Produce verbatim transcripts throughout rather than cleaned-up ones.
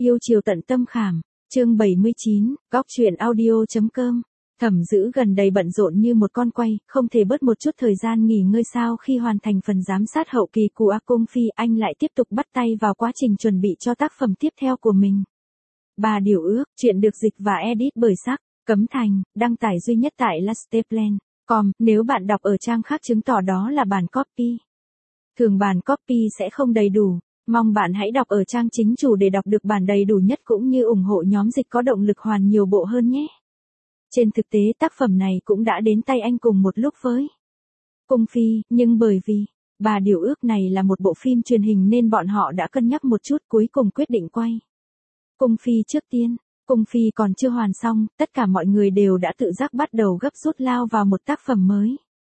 Yêu chiều tận tâm khảm, chương bảy mươi chín, góc truyện audio.com. Thẩm Dữ gần đây bận rộn như một con quay, không thể bớt một chút thời gian nghỉ ngơi sao. Khi hoàn thành phần giám sát hậu kỳ của A Cung Phi, anh lại tiếp tục bắt tay vào quá trình chuẩn bị cho tác phẩm tiếp theo của mình. Bà Điều Ước, chuyện được dịch và edit bởi Sắc, Cấm Thành, đăng tải duy nhất tại lasteplan chấm com. Nếu bạn đọc ở trang khác chứng tỏ đó là bản copy. Thường bản copy sẽ không đầy đủ. Mong bạn hãy đọc ở trang chính chủ để đọc được bản đầy đủ nhất cũng như ủng hộ nhóm dịch có động lực hoàn nhiều bộ hơn nhé. Trên thực tế tác phẩm này cũng đã đến tay anh cùng một lúc với Cung Phi, nhưng bởi vì Bà Điều Ước này là một bộ phim truyền hình nên bọn họ đã cân nhắc một chút, cuối cùng quyết định quay Cung Phi trước tiên. Cung Phi còn chưa hoàn xong, tất cả mọi người đều đã tự giác bắt đầu gấp rút lao vào một tác phẩm mới.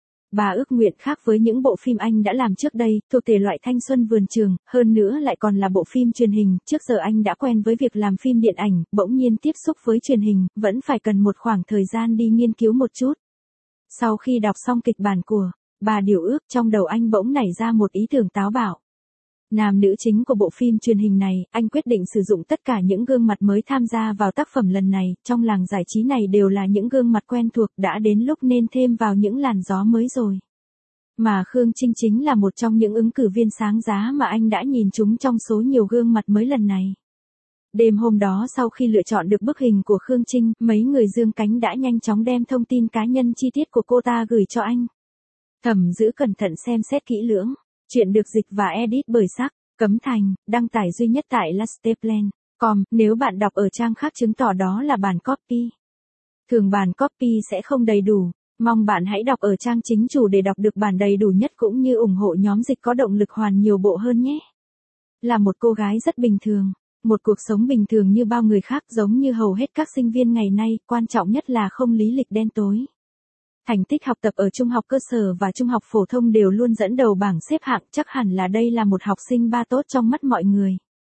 Bà Ước Nguyện khác với những bộ phim anh đã làm trước đây, thuộc thể loại thanh xuân vườn trường, hơn nữa lại còn là bộ phim truyền hình. Trước giờ anh đã quen với việc làm phim điện ảnh, bỗng nhiên tiếp xúc với truyền hình, vẫn phải cần một khoảng thời gian đi nghiên cứu một chút. Sau khi đọc xong kịch bản của Bà Điều Ước, trong đầu anh bỗng nảy ra một ý tưởng táo bạo. Nam nữ chính của bộ phim truyền hình này, anh quyết định sử dụng tất cả những gương mặt mới tham gia vào tác phẩm lần này, trong làng giải trí này đều là những gương mặt quen thuộc, đã đến lúc nên thêm vào những làn gió mới rồi. Mà Khương Trinh chính là một trong những ứng cử viên sáng giá mà anh đã nhìn chúng trong số nhiều gương mặt mới lần này. Đêm hôm đó sau khi lựa chọn được bức hình của Khương Trinh, mấy người Dương Cánh đã nhanh chóng đem thông tin cá nhân chi tiết của cô ta gửi cho anh. Thẩm Dữ cẩn thận xem xét kỹ lưỡng. Chuyện được dịch và edit bởi Sắc, Cấm Thành, đăng tải duy nhất tại lasteplan chấm com. Nếu bạn đọc ở trang khác chứng tỏ đó là bản copy. Thường bản copy sẽ không đầy đủ. Mong bạn hãy đọc ở trang chính chủ để đọc được bản đầy đủ nhất cũng như ủng hộ nhóm dịch có động lực hoàn nhiều bộ hơn nhé. Là một cô gái rất bình thường. Một cuộc sống bình thường như bao người khác, giống như hầu hết các sinh viên ngày nay, quan trọng nhất là không lý lịch đen tối. Thành tích học tập ở trung học cơ sở và trung học phổ thông đều luôn dẫn đầu bảng xếp hạng, chắc hẳn là đây là một học sinh ba tốt trong mắt mọi người.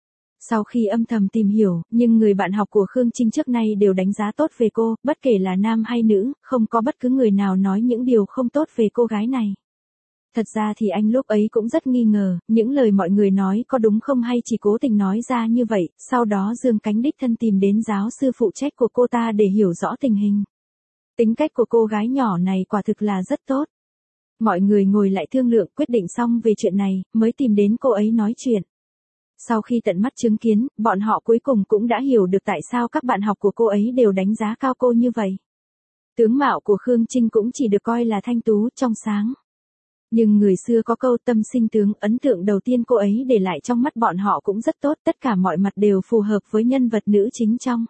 Sau khi âm thầm tìm hiểu, nhưng người bạn học của Khương Trinh trước nay đều đánh giá tốt về cô, bất kể là nam hay nữ, không có bất cứ người nào nói những điều không tốt về cô gái này. Thật ra thì anh lúc ấy cũng rất nghi ngờ, những lời mọi người nói có đúng không hay chỉ cố tình nói ra như vậy. Sau đó Dương Cánh đích thân tìm đến giáo sư phụ trách của cô ta để hiểu rõ tình hình. Tính cách của cô gái nhỏ này quả thực là rất tốt. Mọi người ngồi lại thương lượng, quyết định xong về chuyện này, mới tìm đến cô ấy nói chuyện. Sau khi tận mắt chứng kiến, bọn họ cuối cùng cũng đã hiểu được tại sao các bạn học của cô ấy đều đánh giá cao cô như vậy. Tướng mạo của Khương Trinh cũng chỉ được coi là thanh tú, trong sáng. Nhưng người xưa có câu tâm sinh tướng, ấn tượng đầu tiên cô ấy để lại trong mắt bọn họ cũng rất tốt, tất cả mọi mặt đều phù hợp với nhân vật nữ chính trong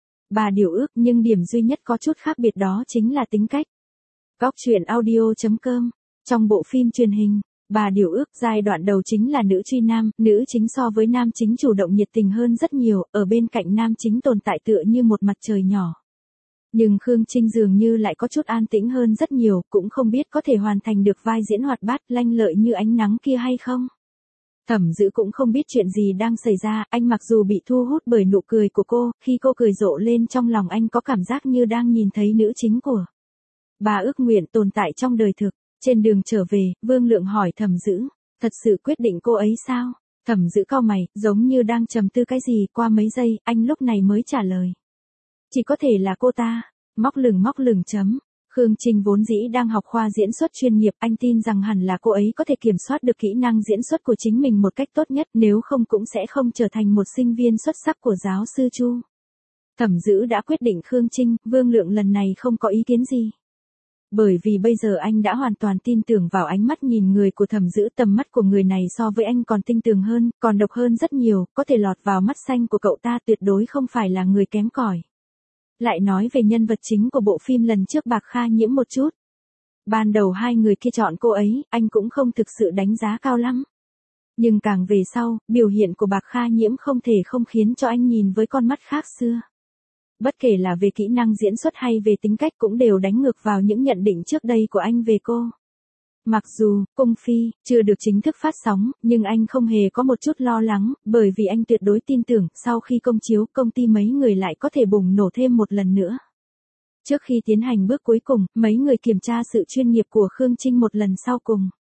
Bà Điều Ước, nhưng điểm duy nhất có chút khác biệt đó chính là tính cách. Góc truyện audio.com. Trong bộ phim truyền hình, Bà Điều Ước, giai đoạn đầu chính là nữ truy nam, nữ chính so với nam chính chủ động nhiệt tình hơn rất nhiều, ở bên cạnh nam chính tồn tại tựa như một mặt trời nhỏ. Nhưng Khương Trinh dường như lại có chút an tĩnh hơn rất nhiều, cũng không biết có thể hoàn thành được vai diễn hoạt bát, lanh lợi như ánh nắng kia hay không. Thẩm Dữ cũng không biết chuyện gì đang xảy ra, anh mặc dù bị thu hút bởi nụ cười của cô, khi cô cười rộ lên trong lòng anh có cảm giác như đang nhìn thấy nữ chính của Bà Ước Nguyện tồn tại trong đời thực. Trên đường trở về, Vương Lượng hỏi Thẩm Dữ, thật sự quyết định cô ấy sao? Thẩm Dữ cau mày, giống như đang trầm tư cái gì, qua mấy giây, anh lúc này mới trả lời. Chỉ có thể là cô ta. Móc lửng móc lửng chấm. Khương Trinh vốn dĩ đang học khoa diễn xuất chuyên nghiệp, anh tin rằng hẳn là cô ấy có thể kiểm soát được kỹ năng diễn xuất của chính mình một cách tốt nhất, nếu không cũng sẽ không trở thành một sinh viên xuất sắc của giáo sư Chu. Thẩm Dữ đã quyết định Khương Trinh, Vương Lượng lần này không có ý kiến gì. Bởi vì bây giờ anh đã hoàn toàn tin tưởng vào ánh mắt nhìn người của Thẩm Dữ, tầm mắt của người này so với anh còn tinh tường hơn, còn độc hơn rất nhiều, có thể lọt vào mắt xanh của cậu ta tuyệt đối không phải là người kém cỏi. Lại nói về nhân vật chính của bộ phim lần trước Bạc Kha Nhiễm một chút. Ban đầu hai người kia chọn cô ấy, anh cũng không thực sự đánh giá cao lắm. Nhưng càng về sau, biểu hiện của Bạc Kha Nhiễm không thể không khiến cho anh nhìn với con mắt khác xưa. Bất kể là về kỹ năng diễn xuất hay về tính cách cũng đều đánh ngược vào những nhận định trước đây của anh về cô. Mặc dù, Cung Phi, chưa được chính thức phát sóng, nhưng anh không hề có một chút lo lắng, bởi vì anh tuyệt đối tin tưởng, sau khi công chiếu, công ty mấy người lại có thể bùng nổ thêm một lần nữa. Trước khi tiến hành bước cuối cùng, mấy người kiểm tra sự chuyên nghiệp của Khương Trinh một lần sau cùng.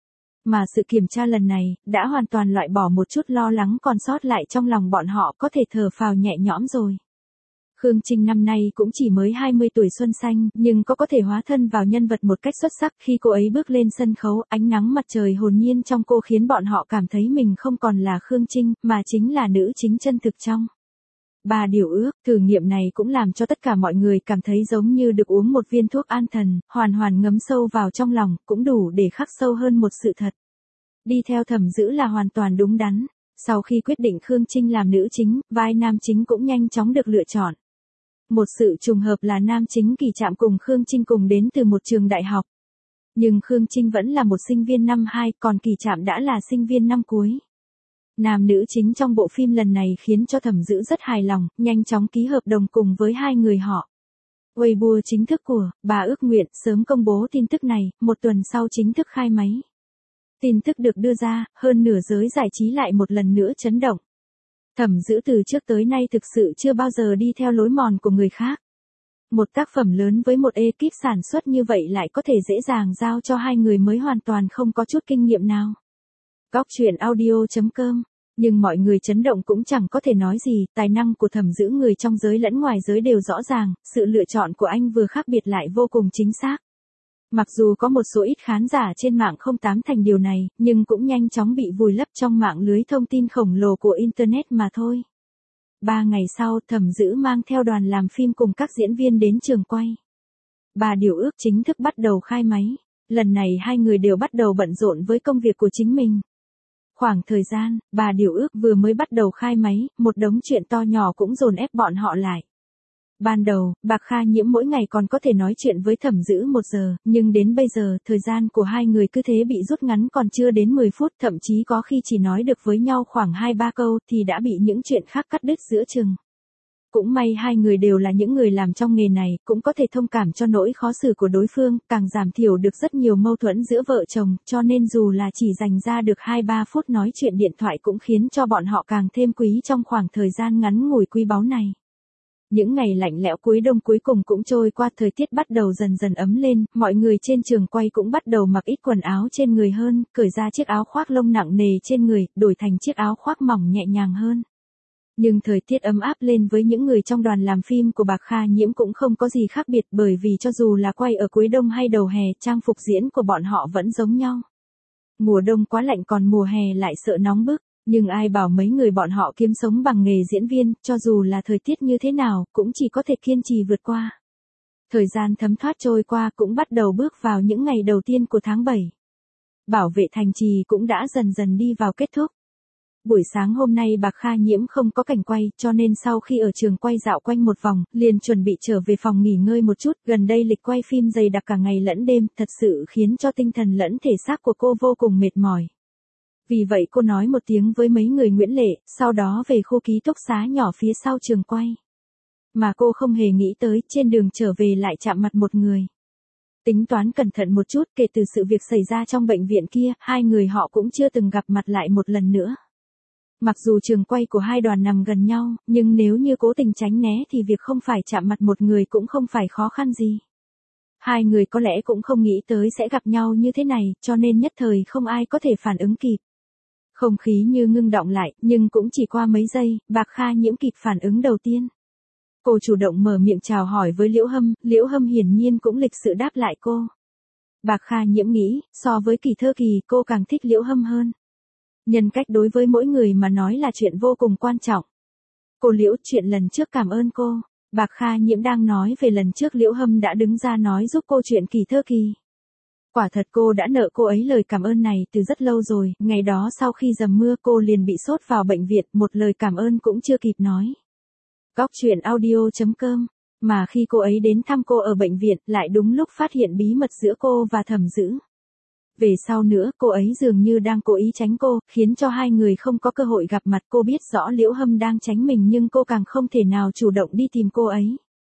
mà sự kiểm tra lần này, đã hoàn toàn loại bỏ một chút lo lắng còn sót lại trong lòng bọn họ, có thể thở phào nhẹ nhõm rồi. Khương Trinh năm nay cũng chỉ mới hai mươi tuổi xuân xanh, nhưng có có thể hóa thân vào nhân vật một cách xuất sắc. Khi cô ấy bước lên sân khấu, ánh nắng mặt trời hồn nhiên trong cô khiến bọn họ cảm thấy mình không còn là Khương Trinh, mà chính là nữ chính chân thực trong Ba Điều Ước. Thử nghiệm này cũng làm cho tất cả mọi người cảm thấy giống như được uống một viên thuốc an thần, hoàn hoàn ngấm sâu vào trong lòng, cũng đủ để khắc sâu hơn một sự thật. Đi theo Thẩm Dữ là hoàn toàn đúng đắn. Sau khi quyết định Khương Trinh làm nữ chính, vai nam chính cũng nhanh chóng được lựa chọn. Một sự trùng hợp là nam chính Kỳ Trạm cùng Khương Trinh cùng đến từ một trường đại học. Nhưng Khương Trinh vẫn là một sinh viên năm hai, còn Kỳ Trạm đã là sinh viên năm cuối. Nam nữ chính trong bộ phim lần này khiến cho Thẩm Dữ rất hài lòng, nhanh chóng ký hợp đồng cùng với hai người họ. Weibo chính thức của bà ước nguyện sớm công bố tin tức này, một tuần sau chính thức khai máy. Tin tức được đưa ra, hơn nửa giới giải trí lại một lần nữa chấn động. Thẩm Dữ từ trước tới nay thực sự chưa bao giờ đi theo lối mòn của người khác. Một tác phẩm lớn với một ekip sản xuất như vậy lại có thể dễ dàng giao cho hai người mới hoàn toàn không có chút kinh nghiệm nào. Góc truyện audio chấm com. Nhưng mọi người chấn động cũng chẳng có thể nói gì, tài năng của Thẩm Dữ người trong giới lẫn ngoài giới đều rõ ràng, sự lựa chọn của anh vừa khác biệt lại vô cùng chính xác. Mặc dù có một số ít khán giả trên mạng không tán thành điều này, nhưng cũng nhanh chóng bị vùi lấp trong mạng lưới thông tin khổng lồ của Internet mà thôi. Ba ngày sau, Thẩm Dữ mang theo đoàn làm phim cùng các diễn viên đến trường quay. Ba Điều Ước chính thức bắt đầu khai máy. Lần này hai người đều bắt đầu bận rộn với công việc của chính mình. Khoảng thời gian, Ba Điều Ước vừa mới bắt đầu khai máy, một đống chuyện to nhỏ cũng dồn ép bọn họ lại. Ban đầu, Bạc Kha Nhiễm mỗi ngày còn có thể nói chuyện với Thẩm Dữ một giờ, nhưng đến bây giờ, thời gian của hai người cứ thế bị rút ngắn còn chưa đến mười phút, thậm chí có khi chỉ nói được với nhau khoảng hai ba câu thì đã bị những chuyện khác cắt đứt giữa chừng. Cũng may hai người đều là những người làm trong nghề này, cũng có thể thông cảm cho nỗi khó xử của đối phương, càng giảm thiểu được rất nhiều mâu thuẫn giữa vợ chồng, cho nên dù là chỉ dành ra được hai ba phút nói chuyện điện thoại cũng khiến cho bọn họ càng thêm quý trong khoảng thời gian ngắn ngủi quý báu này. Những ngày lạnh lẽo cuối đông cuối cùng cũng trôi qua, thời tiết bắt đầu dần dần ấm lên, mọi người trên trường quay cũng bắt đầu mặc ít quần áo trên người hơn, cởi ra chiếc áo khoác lông nặng nề trên người, đổi thành chiếc áo khoác mỏng nhẹ nhàng hơn. Nhưng thời tiết ấm áp lên với những người trong đoàn làm phim của Bạc Kha Nhiễm cũng không có gì khác biệt, bởi vì cho dù là quay ở cuối đông hay đầu hè, trang phục diễn của bọn họ vẫn giống nhau. Mùa đông quá lạnh còn mùa hè lại sợ nóng bức, nhưng ai bảo mấy người bọn họ kiếm sống bằng nghề diễn viên, cho dù là thời tiết như thế nào, cũng chỉ có thể kiên trì vượt qua. Thời gian thấm thoát trôi qua cũng bắt đầu bước vào những ngày đầu tiên của tháng bảy. Bảo vệ thành trì cũng đã dần dần đi vào kết thúc. Buổi sáng hôm nay Bạc Kha Nhiễm không có cảnh quay, cho nên sau khi ở trường quay dạo quanh một vòng, liền chuẩn bị trở về phòng nghỉ ngơi một chút. Gần đây lịch quay phim dày đặc cả ngày lẫn đêm, thật sự khiến cho tinh thần lẫn thể xác của cô vô cùng mệt mỏi. Vì vậy cô nói một tiếng với mấy người Nguyễn Lệ, sau đó về khu ký túc xá nhỏ phía sau trường quay. Mà cô không hề nghĩ tới, trên đường trở về lại chạm mặt một người. Tính toán cẩn thận một chút, kể từ sự việc xảy ra trong bệnh viện kia, hai người họ cũng chưa từng gặp mặt lại một lần nữa. Mặc dù trường quay của hai đoàn nằm gần nhau, nhưng nếu như cố tình tránh né thì việc không phải chạm mặt một người cũng không phải khó khăn gì. Hai người có lẽ cũng không nghĩ tới sẽ gặp nhau như thế này, cho nên nhất thời không ai có thể phản ứng kịp. Không khí như ngưng đọng lại, nhưng cũng chỉ qua mấy giây, Bạc Kha Nhiễm kịp phản ứng đầu tiên. Cô chủ động mở miệng chào hỏi với Liễu Hâm, Liễu Hâm hiển nhiên cũng lịch sự đáp lại cô. Bạc Kha Nhiễm nghĩ, so với Kỳ Thơ Kỳ, cô càng thích Liễu Hâm hơn. Nhân cách đối với mỗi người mà nói là chuyện vô cùng quan trọng. Cô Liễu, chuyện lần trước cảm ơn cô. Bạc Kha Nhiễm đang nói về lần trước Liễu Hâm đã đứng ra nói giúp cô chuyện Kỳ Thơ Kỳ. Quả thật cô đã nợ cô ấy lời cảm ơn này từ rất lâu rồi, ngày đó sau khi dầm mưa cô liền bị sốt vào bệnh viện, một lời cảm ơn cũng chưa kịp nói. Góc truyện audio chấm com. Mà khi cô ấy đến thăm cô ở bệnh viện, lại đúng lúc phát hiện bí mật giữa cô và Thẩm Dữ. Về sau nữa, cô ấy dường như đang cố ý tránh cô, khiến cho hai người không có cơ hội gặp mặt. Cô biết rõ Liễu Hâm đang tránh mình nhưng cô càng không thể nào chủ động đi tìm cô ấy.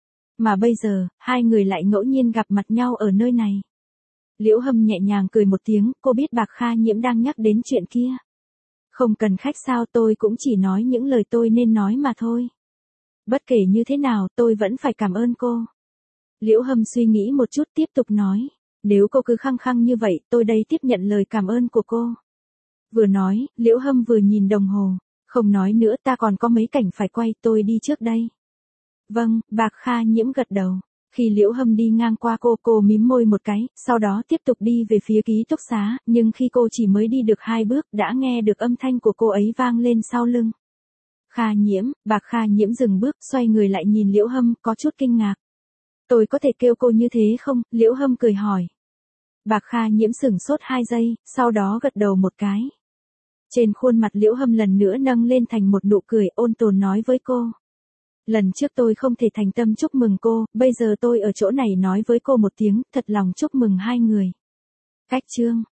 Mà bây giờ, hai người lại ngẫu nhiên gặp mặt nhau ở nơi này. Liễu Hâm nhẹ nhàng cười một tiếng, cô biết Bạc Kha Nhiễm đang nhắc đến chuyện kia. Không cần khách sao, tôi cũng chỉ nói những lời tôi nên nói mà thôi. Bất kể như thế nào, tôi vẫn phải cảm ơn cô. Liễu Hâm suy nghĩ một chút tiếp tục nói. Nếu cô cứ khăng khăng như vậy, tôi đây tiếp nhận lời cảm ơn của cô. Vừa nói, Liễu Hâm vừa nhìn đồng hồ. Không nói nữa, ta còn có mấy cảnh phải quay, tôi đi trước đây. Vâng, Bạc Kha Nhiễm gật đầu. Khi Liễu Hâm đi ngang qua cô, cô mím môi một cái, sau đó tiếp tục đi về phía ký túc xá, nhưng khi cô chỉ mới đi được hai bước, đã nghe được âm thanh của cô ấy vang lên sau lưng. Kha Nhiễm, Bạc Kha Nhiễm dừng bước, xoay người lại nhìn Liễu Hâm, có chút kinh ngạc. Tôi có thể kêu cô như thế không? Liễu Hâm cười hỏi. Bạc Kha Nhiễm sửng sốt hai giây, sau đó gật đầu một cái. Trên khuôn mặt Liễu Hâm lần nữa nâng lên thành một nụ cười, ôn tồn nói với cô. Lần trước tôi không thể thành tâm chúc mừng cô, bây giờ tôi ở chỗ này nói với cô một tiếng, thật lòng chúc mừng hai người. Cách chương.